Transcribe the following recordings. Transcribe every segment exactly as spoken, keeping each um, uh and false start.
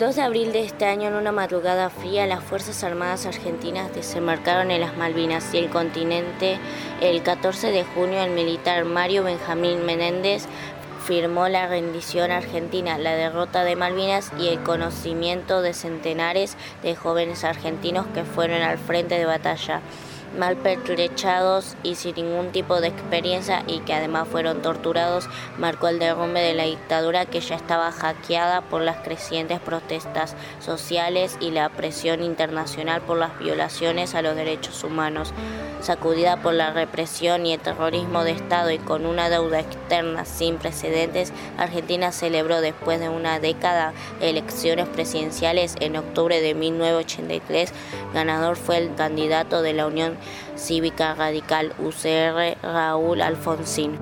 dos de abril de este año, en una madrugada fría, las Fuerzas Armadas Argentinas desembarcaron en las Malvinas y el continente. El catorce de junio, el militar Mario Benjamín Menéndez firmó la rendición argentina, la derrota de Malvinas y el conocimiento de centenares de jóvenes argentinos que fueron al frente de batalla, mal pertrechados y sin ningún tipo de experiencia, y que además fueron torturados, marcó el derrumbe de la dictadura, que ya estaba hackeada por las crecientes protestas sociales y la presión internacional por las violaciones a los derechos humanos. Sacudida por la represión y el terrorismo de Estado y con una deuda externa sin precedentes, Argentina celebró después de una década elecciones presidenciales. En octubre de mil novecientos ochenta y tres, ganador fue el candidato de la Unión Cívica Radical U C R, Raúl Alfonsín.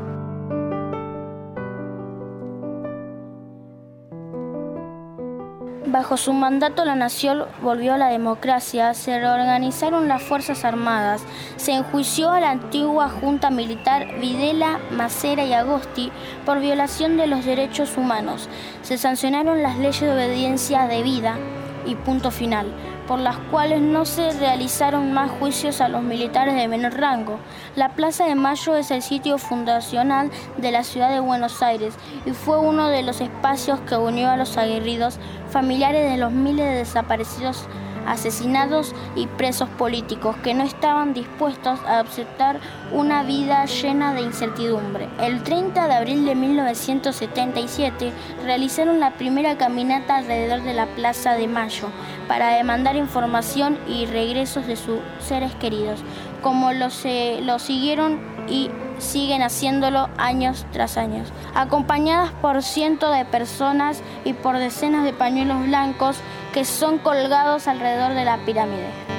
Bajo su mandato, la nación volvió a la democracia, se reorganizaron las Fuerzas Armadas, se enjuició a la antigua junta militar Videla, Macera y Agosti por violación de los derechos humanos, se sancionaron las leyes de obediencia debida y punto final, por las cuales no se realizaron más juicios a los militares de menor rango. La Plaza de Mayo es el sitio fundacional de la ciudad de Buenos Aires y fue uno de los espacios que unió a los aguerridos familiares de los miles de desaparecidos, asesinados y presos políticos que no estaban dispuestos a aceptar una vida llena de incertidumbre. El treinta de abril de mil novecientos setenta y siete realizaron la primera caminata alrededor de la Plaza de Mayo para demandar información y regresos de sus seres queridos, como lo, se, lo siguieron y siguen haciéndolo años tras años, acompañadas por cientos de personas y por decenas de pañuelos blancos que son colgados alrededor de la pirámide.